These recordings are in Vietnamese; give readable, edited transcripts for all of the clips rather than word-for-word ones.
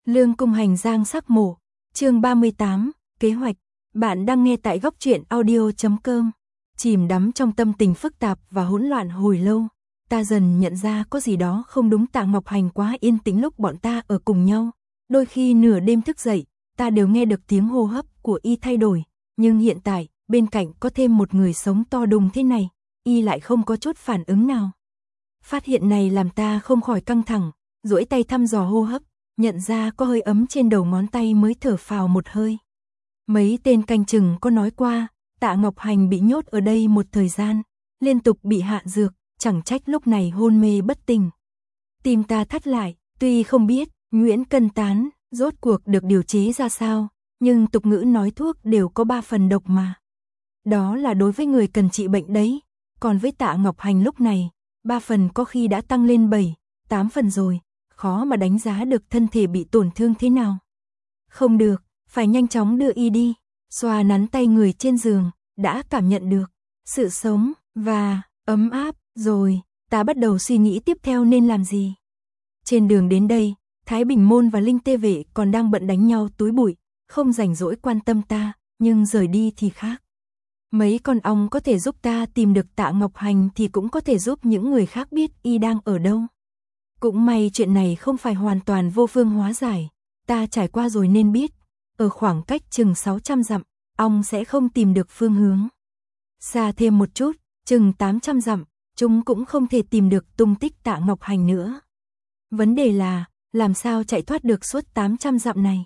Lương cung hành giang sắc mổ. Chương 38, kế hoạch. Bạn đang nghe tại góc truyện audio.com. Chìm đắm trong tâm tình phức tạp và hỗn loạn hồi lâu, ta dần nhận ra có gì đó không đúng. Tạ Ngọc Hành quá yên tĩnh lúc bọn ta ở cùng nhau. Đôi khi nửa đêm thức dậy, ta đều nghe được tiếng hô hấp của y thay đổi. Nhưng hiện tại, bên cạnh có thêm một người sống to đùng thế này, y lại không có chút phản ứng nào. Phát hiện này làm ta không khỏi căng thẳng, duỗi tay thăm dò hô hấp, nhận ra có hơi ấm trên đầu ngón tay mới thở phào một hơi. Mấy tên canh chừng có nói qua, Tạ Ngọc Hành bị nhốt ở đây một thời gian, liên tục bị hạ dược, chẳng trách lúc này hôn mê bất tỉnh. Tim ta thắt lại, tuy không biết Nguyễn Cân Tán rốt cuộc được điều chế ra sao, nhưng tục ngữ nói thuốc đều có 3 phần độc mà. Đó là đối với người cần trị bệnh đấy, còn với Tạ Ngọc Hành lúc này, 3 phần có khi đã tăng lên 7, 8 phần rồi, khó mà đánh giá được thân thể bị tổn thương thế nào. Không được, phải nhanh chóng đưa y đi. Xoa nắn tay người trên giường, đã cảm nhận được sự sống và ấm áp rồi, ta bắt đầu suy nghĩ tiếp theo nên làm gì. Trên đường đến đây, Thái Bình Môn và Linh Tê Vệ còn đang bận đánh nhau túi bụi, không rảnh rỗi quan tâm ta, nhưng rời đi thì khác. Mấy con ong có thể giúp ta tìm được Tạ Ngọc Hành thì cũng có thể giúp những người khác biết y đang ở đâu. Cũng may chuyện này không phải hoàn toàn vô phương hóa giải, ta trải qua rồi nên biết, ở khoảng cách chừng 600 dặm, ong sẽ không tìm được phương hướng. Xa thêm một chút, chừng 800 dặm, chúng cũng không thể tìm được tung tích Tạ Ngọc Hành nữa. Vấn đề là, làm sao chạy thoát được suốt 800 dặm này?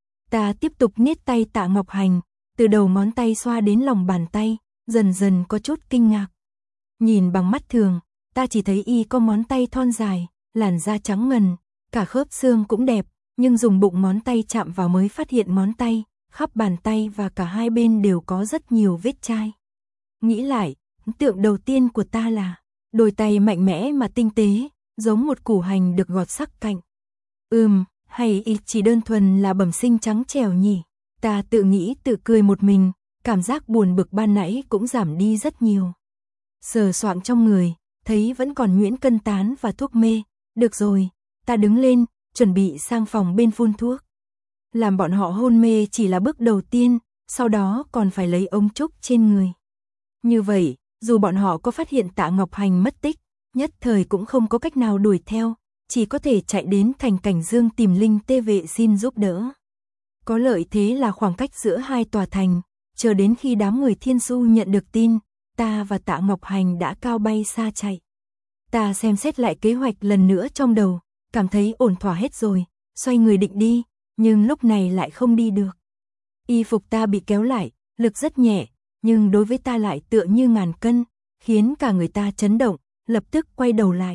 Ta tiếp tục niết tay Tạ Ngọc Hành, từ đầu ngón tay xoa đến lòng bàn tay, dần dần có chút kinh ngạc. Nhìn bằng mắt thường, ta chỉ thấy y có ngón tay thon dài, làn da trắng ngần, cả khớp xương cũng đẹp, nhưng dùng bụng ngón tay chạm vào mới phát hiện ngón tay, khắp bàn tay và cả hai bên đều có rất nhiều vết chai. Nghĩ lại, ấn tượng đầu tiên của ta là đôi tay mạnh mẽ mà tinh tế, giống một củ hành được gọt sắc cạnh. Hay y chỉ đơn thuần là bẩm sinh trắng trẻo nhỉ? Ta tự nghĩ tự cười một mình, cảm giác buồn bực ban nãy cũng giảm đi rất nhiều. Sờ soạng trong người, thấy vẫn còn Nguyễn Cân Tán và thuốc mê. Được rồi, ta đứng lên, chuẩn bị sang phòng bên phun thuốc. Làm bọn họ hôn mê chỉ là bước đầu tiên, sau đó còn phải lấy ống trúc trên người. Như vậy, dù bọn họ có phát hiện Tạ Ngọc Hành mất tích, nhất thời cũng không có cách nào đuổi theo, chỉ có thể chạy đến thành Cảnh Dương tìm Linh Tê Vệ xin giúp đỡ. Có lợi thế là khoảng cách giữa hai tòa thành, chờ đến khi đám người Thiên Du nhận được tin, ta và Tạ Ngọc Hành đã cao bay xa chạy. Ta xem xét lại kế hoạch lần nữa trong đầu, cảm thấy ổn thỏa hết rồi, xoay người định đi, nhưng lúc này lại không đi được. Y phục ta bị kéo lại, lực rất nhẹ, nhưng đối với ta lại tựa như ngàn cân, khiến cả người ta chấn động, lập tức quay đầu lại.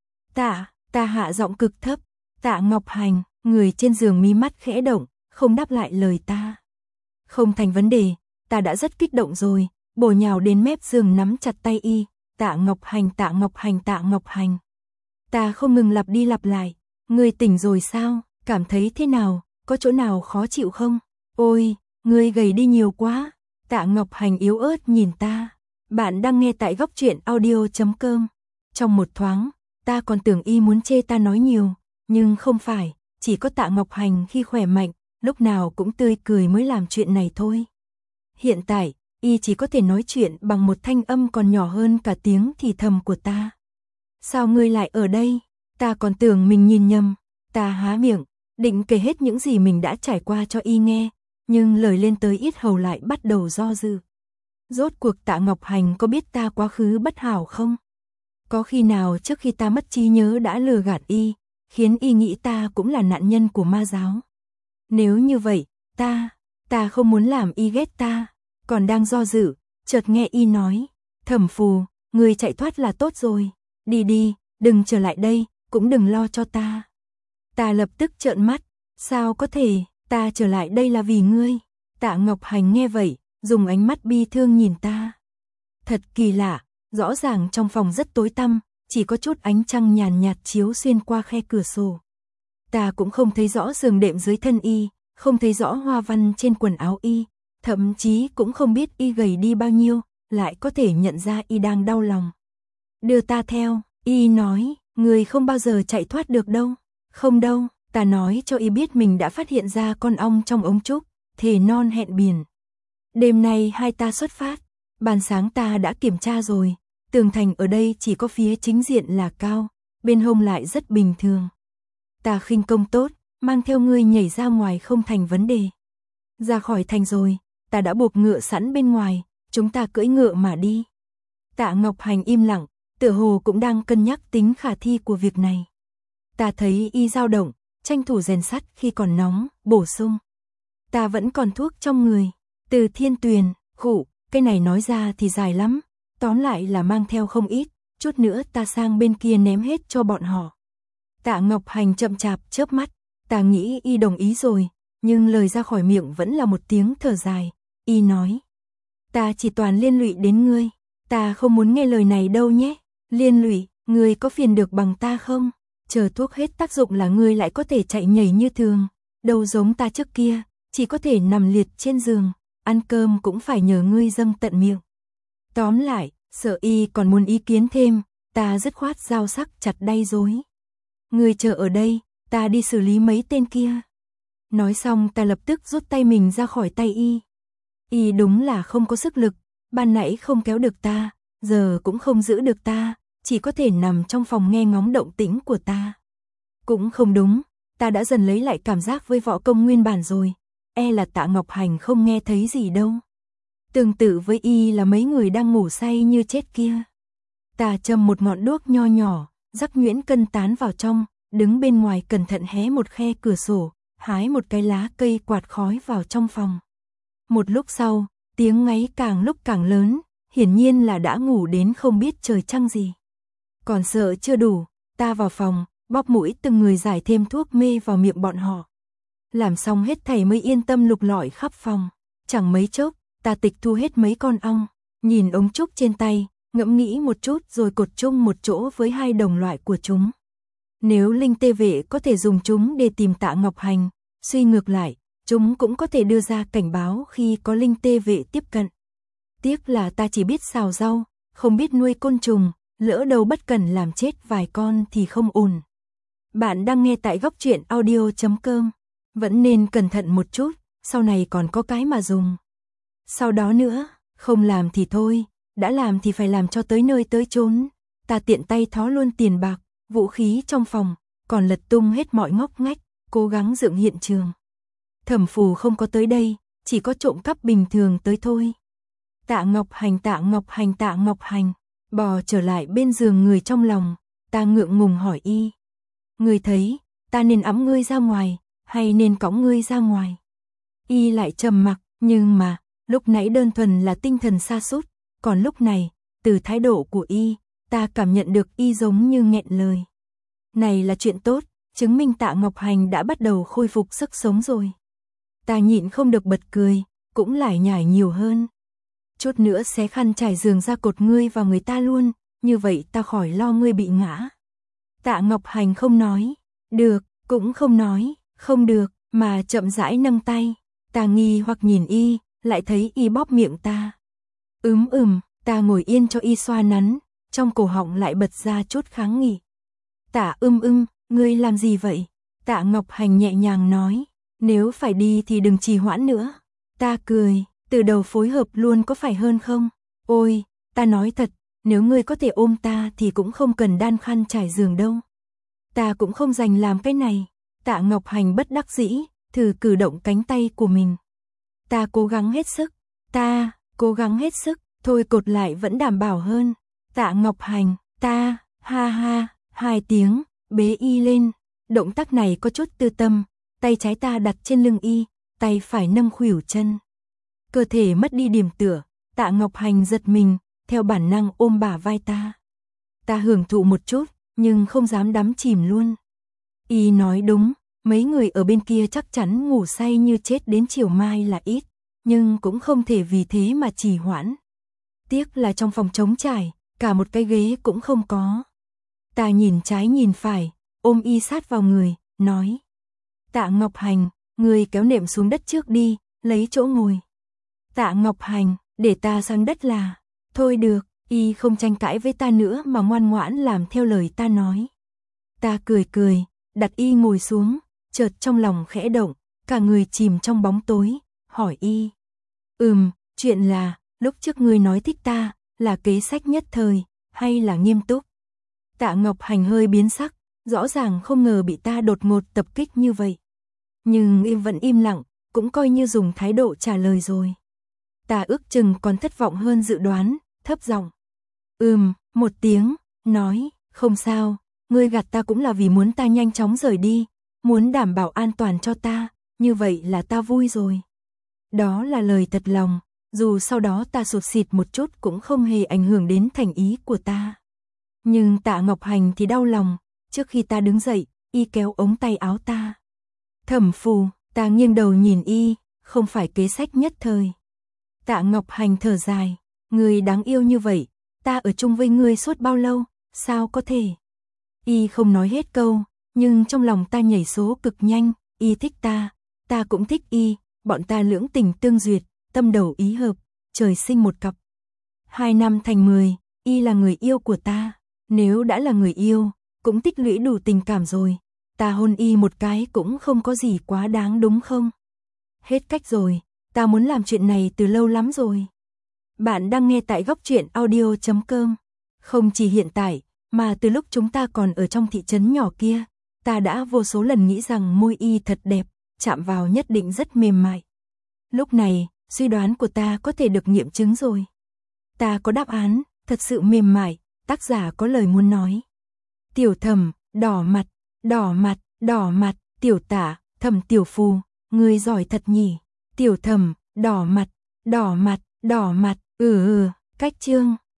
Ta hạ giọng cực thấp, Tạ Ngọc Hành, người trên giường mí mắt khẽ động, không đáp lại lời ta. Không thành vấn đề, ta đã rất kích động rồi, bổ nhào đến mép giường nắm chặt tay y, Tạ Ngọc Hành, Tạ Ngọc Hành, Tạ Ngọc Hành. Ta không ngừng lặp đi lặp lại, ngươi tỉnh rồi sao, cảm thấy thế nào, có chỗ nào khó chịu không? Ôi, ngươi gầy đi nhiều quá. Tạ Ngọc Hành yếu ớt nhìn ta. Bạn đang nghe tại góc truyện audio.com. Trong một thoáng, ta còn tưởng y muốn chê ta nói nhiều, nhưng không phải, chỉ có Tạ Ngọc Hành khi khỏe mạnh, lúc nào cũng tươi cười mới làm chuyện này thôi. Hiện tại, y chỉ có thể nói chuyện bằng một thanh âm còn nhỏ hơn cả tiếng thì thầm của ta. Sao ngươi lại ở đây? Ta còn tưởng mình nhìn nhầm. Ta há miệng, định kể hết những gì mình đã trải qua cho y nghe, nhưng lời lên tới yết hầu lại bắt đầu do dự. Rốt cuộc Tạ Ngọc Hành có biết ta quá khứ bất hảo không? Có khi nào trước khi ta mất trí nhớ đã lừa gạt y, khiến y nghĩ ta cũng là nạn nhân của ma giáo? Nếu như vậy, ta không muốn làm y ghét ta. Còn đang do dự, chợt nghe y nói, Thẩm Phù, người chạy thoát là tốt rồi, đi đi, đừng trở lại đây, cũng đừng lo cho ta. Ta lập tức trợn mắt, sao có thể, ta trở lại đây là vì ngươi. Tạ Ngọc Hành nghe vậy, dùng ánh mắt bi thương nhìn ta. Thật kỳ lạ, rõ ràng trong phòng rất tối tăm, chỉ có chút ánh trăng nhàn nhạt chiếu xuyên qua khe cửa sổ. Ta cũng không thấy rõ giường đệm dưới thân y, không thấy rõ hoa văn trên quần áo y, thậm chí cũng không biết y gầy đi bao nhiêu, lại có thể nhận ra y đang đau lòng. Đưa ta theo, y nói, người không bao giờ chạy thoát được đâu. Không đâu, Ta nói cho y biết mình đã phát hiện ra con ong trong ống trúc, thề non hẹn biển. Đêm nay hai ta xuất phát, ban sáng ta đã kiểm tra rồi, tường thành ở đây chỉ có phía chính diện là cao, bên hông lại rất bình thường. Ta khinh công tốt, mang theo ngươi nhảy ra ngoài không thành vấn đề. Ra khỏi thành rồi, ta đã buộc ngựa sẵn bên ngoài, chúng ta cưỡi ngựa mà đi. Tạ Ngọc Hành im lặng, tựa hồ cũng đang cân nhắc tính khả thi của việc này. Ta thấy y dao động, tranh thủ rèn sắt khi còn nóng, bổ sung. Ta vẫn còn thuốc trong người, từ Thiên Tuyền, khụ, cái này nói ra thì dài lắm, tóm lại là mang theo không ít, chút nữa ta sang bên kia ném hết cho bọn họ. Tạ Ngọc Hành chậm chạp chớp mắt, ta nghĩ y đồng ý rồi, nhưng lời ra khỏi miệng vẫn là một tiếng thở dài. Y nói, ta chỉ toàn liên lụy đến ngươi, ta không muốn nghe lời này đâu nhé. Liên lụy, ngươi có phiền được bằng ta không? Chờ thuốc hết tác dụng là ngươi lại có thể chạy nhảy như thường, đâu giống ta trước kia, chỉ có thể nằm liệt trên giường, ăn cơm cũng phải nhờ ngươi dâng tận miệng. Tóm lại, sợ y còn muốn ý kiến thêm, ta dứt khoát dao sắc chặt đay rối. Ngươi chờ ở đây, ta đi xử lý mấy tên kia. Nói xong ta lập tức rút tay mình ra khỏi tay y. Y đúng là không có sức lực, ban nãy không kéo được ta, giờ cũng không giữ được ta, chỉ có thể nằm trong phòng nghe ngóng động tĩnh của ta. Cũng không đúng, ta đã dần lấy lại cảm giác với võ công nguyên bản rồi, là Tạ Ngọc Hành không nghe thấy gì đâu. Tương tự với y là mấy người đang ngủ say như chết kia. Ta châm một ngọn đuốc nho nhỏ, rắc nhuyễn cân tán vào trong, đứng bên ngoài cẩn thận hé một khe cửa sổ, hái một cái lá cây quạt khói vào trong phòng. Một lúc sau, tiếng ngáy càng lúc càng lớn, hiển nhiên là đã ngủ đến không biết trời trăng gì. Còn sợ chưa đủ, ta vào phòng, bóp mũi từng người giải thêm thuốc mê vào miệng bọn họ. Làm xong hết thảy mới yên tâm lục lọi khắp phòng. Chẳng mấy chốc, ta tịch thu hết mấy con ong, nhìn ống trúc trên tay, ngẫm nghĩ một chút rồi cột chung một chỗ với hai đồng loại của chúng. Nếu linh tê vệ có thể dùng chúng để tìm Tạ Ngọc Hành, suy ngược lại, chúng cũng có thể đưa ra cảnh báo khi có linh tê vệ tiếp cận. Tiếc là ta chỉ biết xào rau, không biết nuôi côn trùng, lỡ đâu bất cẩn làm chết vài con thì không ổn. Bạn đang nghe tại góc truyện audio.com. Vẫn nên cẩn thận một chút, sau này còn có cái mà dùng. Sau đó nữa, không làm thì thôi, đã làm thì phải làm cho tới nơi tới chốn. Ta tiện tay thó luôn tiền bạc, vũ khí trong phòng, còn lật tung hết mọi ngóc ngách, cố gắng dựng hiện trường. Thẩm Phù không có tới đây, chỉ có trộm cắp bình thường tới thôi. Tạ Ngọc Hành, Tạ Ngọc Hành, Tạ Ngọc Hành, bò trở lại bên giường người trong lòng, ta ngượng ngùng hỏi y. Ngươi thấy, ta nên ẵm ngươi ra ngoài, hay nên cõng ngươi ra ngoài? Y lại trầm mặc, nhưng mà, lúc nãy đơn thuần là tinh thần sa sút, còn lúc này, từ thái độ của y, ta cảm nhận được y giống như nghẹn lời. Này là chuyện tốt, chứng minh Tạ Ngọc Hành đã bắt đầu khôi phục sức sống rồi. Ta nhịn không được bật cười, cũng lải nhải nhiều hơn. Chút nữa xé khăn trải giường ra cột ngươi vào người ta luôn, như vậy ta khỏi lo ngươi bị ngã. Tạ Ngọc Hành không nói, được, cũng không nói, không được, mà chậm rãi nâng tay. Ta nghi hoặc nhìn y, lại thấy y bóp miệng ta. Ta ngồi yên cho y xoa nắn, trong cổ họng lại bật ra chút kháng nghị. Tạ ngươi làm gì vậy? Tạ Ngọc Hành nhẹ nhàng nói, nếu phải đi thì đừng trì hoãn nữa. Ta cười, từ đầu phối hợp luôn có phải hơn không? Ôi, ta nói thật, nếu ngươi có thể ôm ta thì cũng không cần đan khăn trải giường đâu. Ta cũng không dành làm cái này. Tạ Ngọc Hành bất đắc dĩ, thử cử động cánh tay của mình. Ta cố gắng hết sức, thôi cột lại vẫn đảm bảo hơn. Tạ Ngọc Hành, ta, ha ha, 2 tiếng, bế y lên. Động tác này có chút tư tâm, tay trái ta đặt trên lưng y, tay phải nâng khuỷu chân. Cơ thể mất đi điểm tựa, Tạ Ngọc Hành giật mình, theo bản năng ôm bả vai ta. Ta hưởng thụ một chút, nhưng không dám đắm chìm luôn. Y nói đúng, mấy người ở bên kia chắc chắn ngủ say như chết đến chiều mai là ít, nhưng cũng không thể vì thế mà trì hoãn. Tiếc là trong phòng trống trải, cả một cái ghế cũng không có. Ta nhìn trái nhìn phải, ôm y sát vào người, nói. Tạ Ngọc Hành, người kéo nệm xuống đất trước đi, lấy chỗ ngồi. Tạ Ngọc Hành, để ta sang đất là. Thôi được, y không tranh cãi với ta nữa mà ngoan ngoãn làm theo lời ta nói. Ta cười, đặt y ngồi xuống, chợt trong lòng khẽ động, cả người chìm trong bóng tối, hỏi y. Chuyện là, lúc trước ngươi nói thích ta, là kế sách nhất thời, hay là nghiêm túc? Tạ Ngọc Hành hơi biến sắc, rõ ràng không ngờ bị ta đột ngột tập kích như vậy. Nhưng y vẫn im lặng, cũng coi như dùng thái độ trả lời rồi. Ta ước chừng còn thất vọng hơn dự đoán, thấp giọng. Một tiếng, nói, không sao, ngươi gạt ta cũng là vì muốn ta nhanh chóng rời đi, muốn đảm bảo an toàn cho ta, như vậy là ta vui rồi. Đó là lời thật lòng, dù sau đó ta sụt sịt một chút cũng không hề ảnh hưởng đến thành ý của ta. Nhưng Tạ Ngọc Hành thì đau lòng, trước khi ta đứng dậy, y kéo ống tay áo ta. Thẩm Phù, ta nghiêng đầu nhìn y, không phải kế sách nhất thời. Tạ Ngọc Hành thở dài, ngươi đáng yêu như vậy, ta ở chung với ngươi suốt bao lâu, sao có thể? Y không nói hết câu, nhưng trong lòng ta nhảy số cực nhanh, y thích ta cũng thích y, bọn ta lưỡng tình tương duyệt, tâm đầu ý hợp, trời sinh một cặp. 2 năm thành 10, y là người yêu của ta, nếu đã là người yêu, cũng tích lũy đủ tình cảm rồi, ta hôn y một cái cũng không có gì quá đáng đúng không? Hết cách rồi, ta muốn làm chuyện này từ lâu lắm rồi. Bạn đang nghe tại Góc Truyện Audio.com. Không chỉ hiện tại, mà từ lúc chúng ta còn ở trong thị trấn nhỏ kia, ta đã vô số lần nghĩ rằng môi y thật đẹp, chạm vào nhất định rất mềm mại. Lúc này, suy đoán của ta có thể được nghiệm chứng rồi. Ta có đáp án, thật sự mềm mại, tác giả có lời muốn nói. Tiểu Thẩm, đỏ mặt, đỏ mặt, đỏ mặt, Tiểu Tả, Thẩm Tiểu Phù, ngươi giỏi thật nhỉ. Tiểu Thẩm, đỏ mặt, đỏ mặt, đỏ mặt, cách chương.